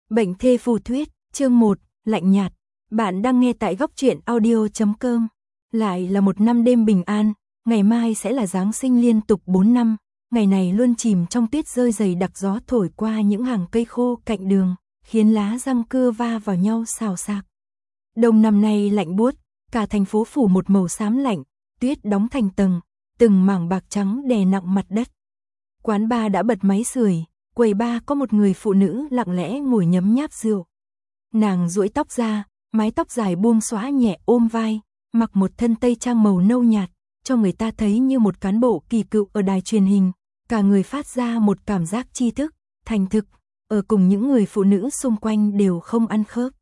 Bệnh thê phù thuyết, chương 1, lạnh nhạt. Bạn đang nghe tại góc truyện audio.com. Lại là một năm đêm bình an, ngày mai sẽ là Giáng sinh liên tục 4 năm. Ngày này luôn chìm trong tuyết rơi dày đặc, gió thổi qua những hàng cây khô cạnh đường, khiến lá răng cưa va vào nhau xào xạc. Đông năm nay lạnh buốt, cả thành phố phủ một màu xám lạnh, tuyết đóng thành tầng, từng mảng bạc trắng đè nặng mặt đất. Quán bar đã bật máy sưởi, quầy bar có một người phụ nữ lặng lẽ ngồi nhấm nháp rượu. Nàng duỗi tóc ra, mái tóc dài buông xõa nhẹ ôm vai, mặc một thân tây trang màu nâu nhạt, cho người ta thấy như một cán bộ kỳ cựu ở đài truyền hình, cả người phát ra một cảm giác tri thức, thành thực, ở cùng những người phụ nữ xung quanh đều không ăn khớp.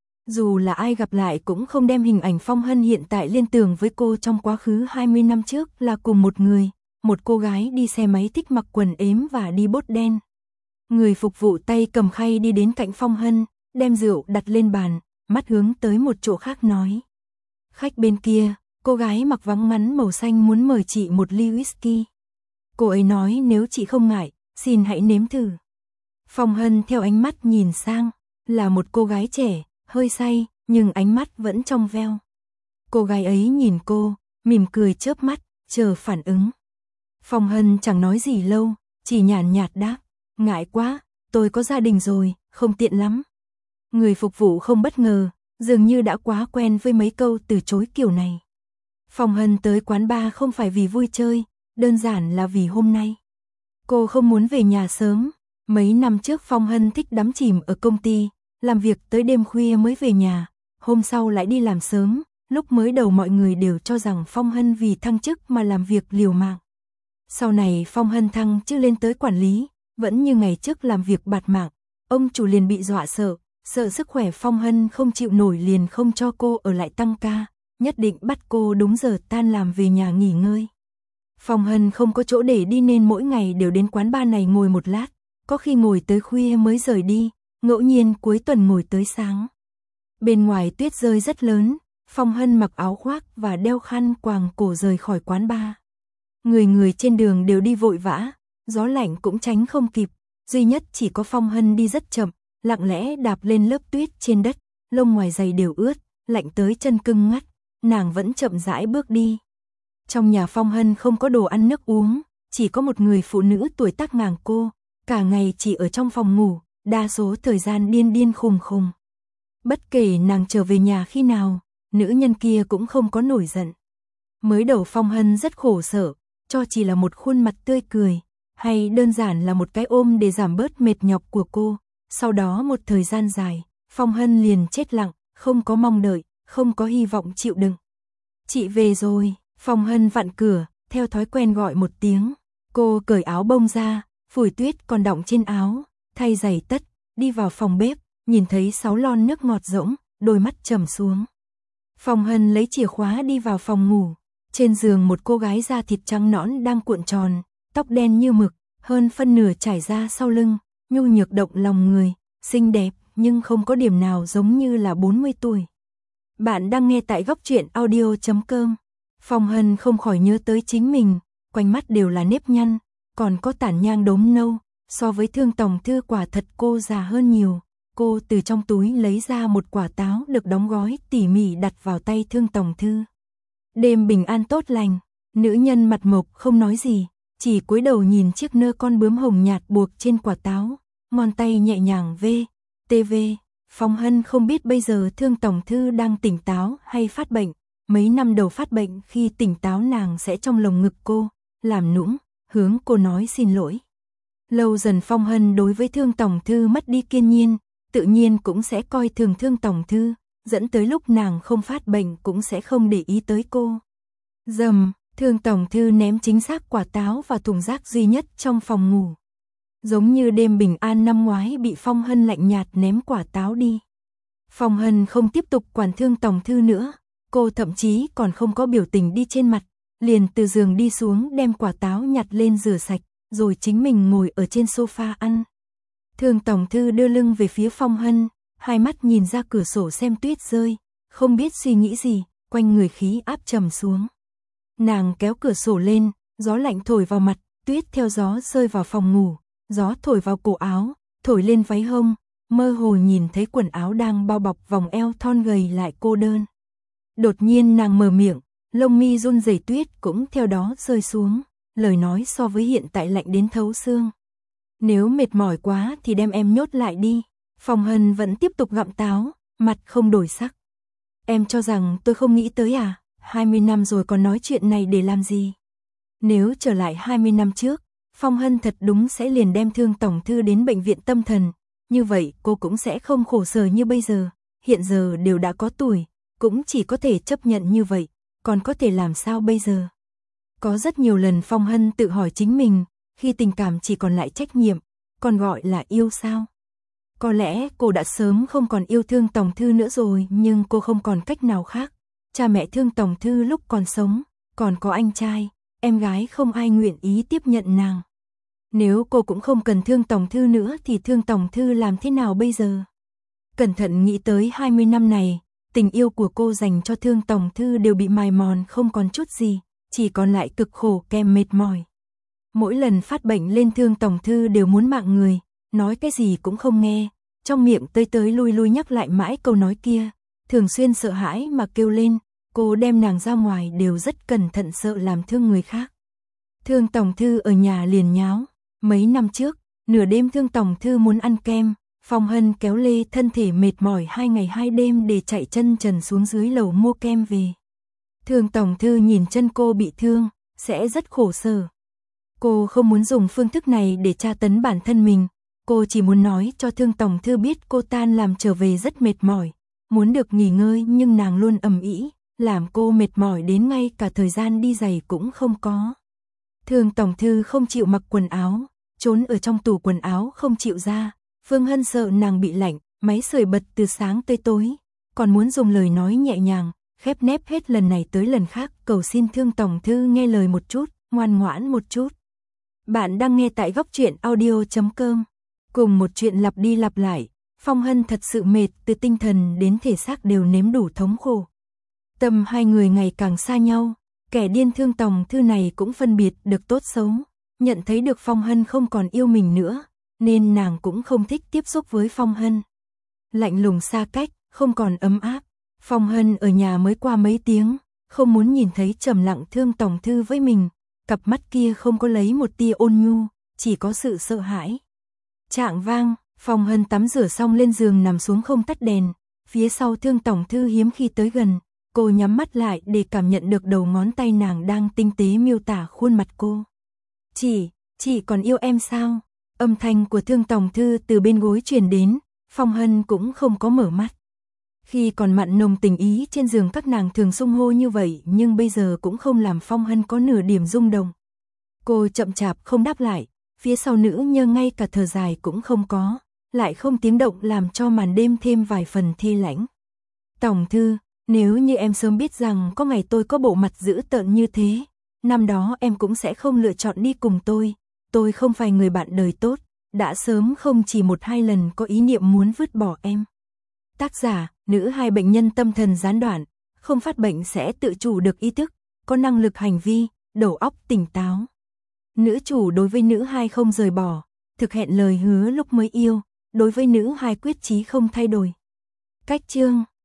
Dù là ai gặp lại cũng không đem hình ảnh Phong Hân hiện tại liên tưởng với cô trong quá khứ 20 năm trước là cùng một người, một cô gái đi xe máy thích mặc quần ếm và đi bốt đen. Người phục vụ tay cầm khay đi đến cạnh Phong Hân, đem rượu đặt lên bàn, mắt hướng tới một chỗ khác nói. Khách bên kia, cô gái mặc váy ngắn màu xanh muốn mời chị một ly whisky. Cô ấy nói nếu chị không ngại, xin hãy nếm thử. Phong Hân theo ánh mắt nhìn sang, là một cô gái trẻ, hơi say, nhưng ánh mắt vẫn trong veo. Cô gái ấy nhìn cô, mỉm cười chớp mắt, chờ phản ứng. Phong Hân chẳng nói gì lâu, chỉ nhàn nhạt đáp, ngại quá, tôi có gia đình rồi, không tiện lắm. Người phục vụ không bất ngờ, dường như đã quá quen với mấy câu từ chối kiểu này. Phong Hân tới quán bar không phải vì vui chơi, đơn giản là vì hôm nay cô không muốn về nhà sớm. Mấy năm trước Phong Hân thích đắm chìm ở công ty, làm việc tới đêm khuya mới về nhà, hôm sau lại đi làm sớm. Lúc mới đầu mọi người đều cho rằng Phong Hân vì thăng chức mà làm việc liều mạng. Sau này Phong Hân thăng chức lên tới quản lý, vẫn như ngày trước làm việc bạt mạng, ông chủ liền bị dọa sợ sức khỏe Phong Hân không chịu nổi liền không cho cô ở lại tăng ca, nhất định bắt cô đúng giờ tan làm về nhà nghỉ ngơi. Phong Hân không có chỗ để đi nên mỗi ngày đều đến quán bar này ngồi một lát, có khi ngồi tới khuya mới rời đi, ngẫu nhiên cuối tuần ngồi tới sáng. Bên ngoài tuyết rơi rất lớn, Phong Hân mặc áo khoác và đeo khăn quàng cổ rời khỏi quán bar. Người trên đường đều đi vội vã, gió lạnh cũng tránh không kịp, duy nhất chỉ có Phong Hân đi rất chậm, lặng lẽ đạp lên lớp tuyết trên đất, lông ngoài giày đều ướt, lạnh tới chân cứng ngắt, nàng vẫn chậm rãi bước đi. Trong nhà Phong Hân không có đồ ăn nước uống, chỉ có một người phụ nữ tuổi tác ngang cô, cả ngày chỉ ở trong phòng ngủ, đa số thời gian điên khùng khùng. Bất kể nàng trở về nhà khi nào, nữ nhân kia cũng không có nổi giận. Mới đầu Phong Hân rất khổ sở, cho chỉ là một khuôn mặt tươi cười, hay đơn giản là một cái ôm để giảm bớt mệt nhọc của cô. Sau đó một thời gian dài, Phong Hân liền chết lặng, không có mong đợi, không có hy vọng chịu đựng. Chị về rồi, Phong Hân vặn cửa, theo thói quen gọi một tiếng. Cô cởi áo bông ra, phủi tuyết còn đọng trên áo, thay giày tất, đi vào phòng bếp, nhìn thấy 6 lon nước ngọt rỗng, đôi mắt trầm xuống. Phong Hân lấy chìa khóa đi vào phòng ngủ. Trên giường một cô gái da thịt trắng nõn đang cuộn tròn, tóc đen như mực, hơn phân nửa trải ra sau lưng, nhu nhược động lòng người, xinh đẹp nhưng không có điểm nào giống như là 40 tuổi. Bạn đang nghe tại góc truyện audio.com. Phong Hân không khỏi nhớ tới chính mình, quanh mắt đều là nếp nhăn, còn có tản nhang đốm nâu, so với Thương Tòng Thư quả thật cô già hơn nhiều. Cô từ trong túi lấy ra một quả táo được đóng gói tỉ mỉ đặt vào tay Thương Tòng Thư. Đêm bình an tốt lành, nữ nhân mặt mộc không nói gì, chỉ cúi đầu nhìn chiếc nơ con bướm hồng nhạt buộc trên quả táo, ngón tay nhẹ nhàng TV. Phong Hân không biết bây giờ Thương Tòng Thư đang tỉnh táo hay phát bệnh. Mấy năm đầu phát bệnh khi tỉnh táo nàng sẽ trong lồng ngực cô, làm nũng, hướng cô nói xin lỗi. Lâu dần Phong Hân đối với Thương Tòng Thư mất đi kiên nhiên, tự nhiên cũng sẽ coi thường Thương Tòng Thư, dẫn tới lúc nàng không phát bệnh cũng sẽ không để ý tới cô. Dầm, Thương Tòng Thư ném chính xác quả táo vào thùng rác duy nhất trong phòng ngủ. Giống như đêm bình an năm ngoái bị Phong Hân lạnh nhạt ném quả táo đi. Phong Hân không tiếp tục quản Thương Tòng Thư nữa, cô thậm chí còn không có biểu tình đi trên mặt, liền từ giường đi xuống đem quả táo nhặt lên rửa sạch, rồi chính mình ngồi ở trên sofa ăn. Thương Tòng Thư đưa lưng về phía Phong Hân, hai mắt nhìn ra cửa sổ xem tuyết rơi, không biết suy nghĩ gì, quanh người khí áp trầm xuống. Nàng kéo cửa sổ lên, gió lạnh thổi vào mặt, tuyết theo gió rơi vào phòng ngủ, gió thổi vào cổ áo, thổi lên váy hông, mơ hồ nhìn thấy quần áo đang bao bọc vòng eo thon gầy lại cô đơn. Đột nhiên nàng mở miệng, lông mi run rẩy, tuyết cũng theo đó rơi xuống, lời nói so với hiện tại lạnh đến thấu xương. Nếu mệt mỏi quá thì đem em nhốt lại đi. Phong Hân vẫn tiếp tục gặm táo, mặt không đổi sắc. Em cho rằng tôi không nghĩ tới à? 20 năm rồi còn nói chuyện này để làm gì? Nếu trở lại 20 năm trước, Phong Hân thật đúng sẽ liền đem Thương tổng thư đến bệnh viện tâm thần, như vậy cô cũng sẽ không khổ sở như bây giờ, hiện giờ đều đã có tuổi, cũng chỉ có thể chấp nhận như vậy, còn có thể làm sao bây giờ? Có rất nhiều lần Phong Hân tự hỏi chính mình, khi tình cảm chỉ còn lại trách nhiệm, còn gọi là yêu sao? Có lẽ cô đã sớm không còn yêu Thương tổng thư nữa rồi, nhưng cô không còn cách nào khác. Cha mẹ Thương tổng thư lúc còn sống, còn có anh trai, em gái không ai nguyện ý tiếp nhận nàng. Nếu cô cũng không cần Thương tổng thư nữa thì Thương tổng thư làm thế nào bây giờ? Cẩn thận nghĩ tới 20 năm này, tình yêu của cô dành cho Thương tổng thư đều bị mài mòn không còn chút gì, chỉ còn lại cực khổ kèm mệt mỏi. Mỗi lần phát bệnh lên Thương tổng thư đều muốn mạng người, nói cái gì cũng không nghe, trong miệng tới tới lui lui nhắc lại mãi câu nói kia, thường xuyên sợ hãi mà kêu lên, cô đem nàng ra ngoài đều rất cẩn thận sợ làm thương người khác. Thương tổng thư ở nhà liền nháo, mấy năm trước, nửa đêm Thương tổng thư muốn ăn kem, Phong Hân kéo lê thân thể mệt mỏi 2 ngày 2 đêm để chạy chân trần xuống dưới lầu mua kem về. Thương tổng thư nhìn chân cô bị thương, sẽ rất khổ sở. Cô không muốn dùng phương thức này để tra tấn bản thân mình, cô chỉ muốn nói cho Thương tổng thư biết cô tan làm trở về rất mệt mỏi, muốn được nghỉ ngơi nhưng nàng luôn ầm ĩ, làm cô mệt mỏi đến ngay cả thời gian đi giày cũng không có. Thương tổng thư không chịu mặc quần áo, trốn ở trong tủ quần áo không chịu ra, Phương Hân sợ nàng bị lạnh, máy sưởi bật từ sáng tới tối, còn muốn dùng lời nói nhẹ nhàng, khép nép hết lần này tới lần khác cầu xin Thương tổng thư nghe lời một chút, ngoan ngoãn một chút. Bạn đang nghe tại góc truyện audio.com. Cùng một chuyện lặp đi lặp lại, Phong Hân thật sự mệt, từ tinh thần đến thể xác đều nếm đủ thống khổ. Tâm hai người ngày càng xa nhau, kẻ điên Thương tổng thư này cũng phân biệt được tốt xấu, nhận thấy được Phong Hân không còn yêu mình nữa, nên nàng cũng không thích tiếp xúc với Phong Hân. Lạnh lùng xa cách, không còn ấm áp. Phong Hân ở nhà mới qua mấy tiếng, không muốn nhìn thấy trầm lặng Thương tổng thư với mình, cặp mắt kia không có lấy một tia ôn nhu, chỉ có sự sợ hãi. Chạng vang, Phong Hân tắm rửa xong lên giường nằm xuống không tắt đèn, phía sau Thương tổng thư hiếm khi tới gần, cô nhắm mắt lại để cảm nhận được đầu ngón tay nàng đang tinh tế miêu tả khuôn mặt cô. Chị còn yêu em sao? Âm thanh của Thương tổng thư từ bên gối truyền đến, Phong Hân cũng không có mở mắt. Khi còn mặn nồng tình ý trên giường các nàng thường xung hô như vậy, nhưng bây giờ cũng không làm Phong Hân có nửa điểm rung động. Cô chậm chạp không đáp lại, phía sau nữ nhơ ngay cả thở dài cũng không có, lại không tiếng động làm cho màn đêm thêm vài phần thê lãnh. Tổng thư, nếu như em sớm biết rằng có ngày tôi có bộ mặt dữ tợn như thế, năm đó em cũng sẽ không lựa chọn đi cùng tôi không phải người bạn đời tốt, đã sớm không chỉ 1-2 lần có ý niệm muốn vứt bỏ em. Tác giả, nữ 2 bệnh nhân tâm thần gián đoạn, không phát bệnh sẽ tự chủ được ý thức, có năng lực hành vi, đầu óc tỉnh táo. Nữ chủ đối với nữ 2 không rời bỏ, thực hiện lời hứa lúc mới yêu, đối với nữ 2 quyết chí không thay đổi. Cách chương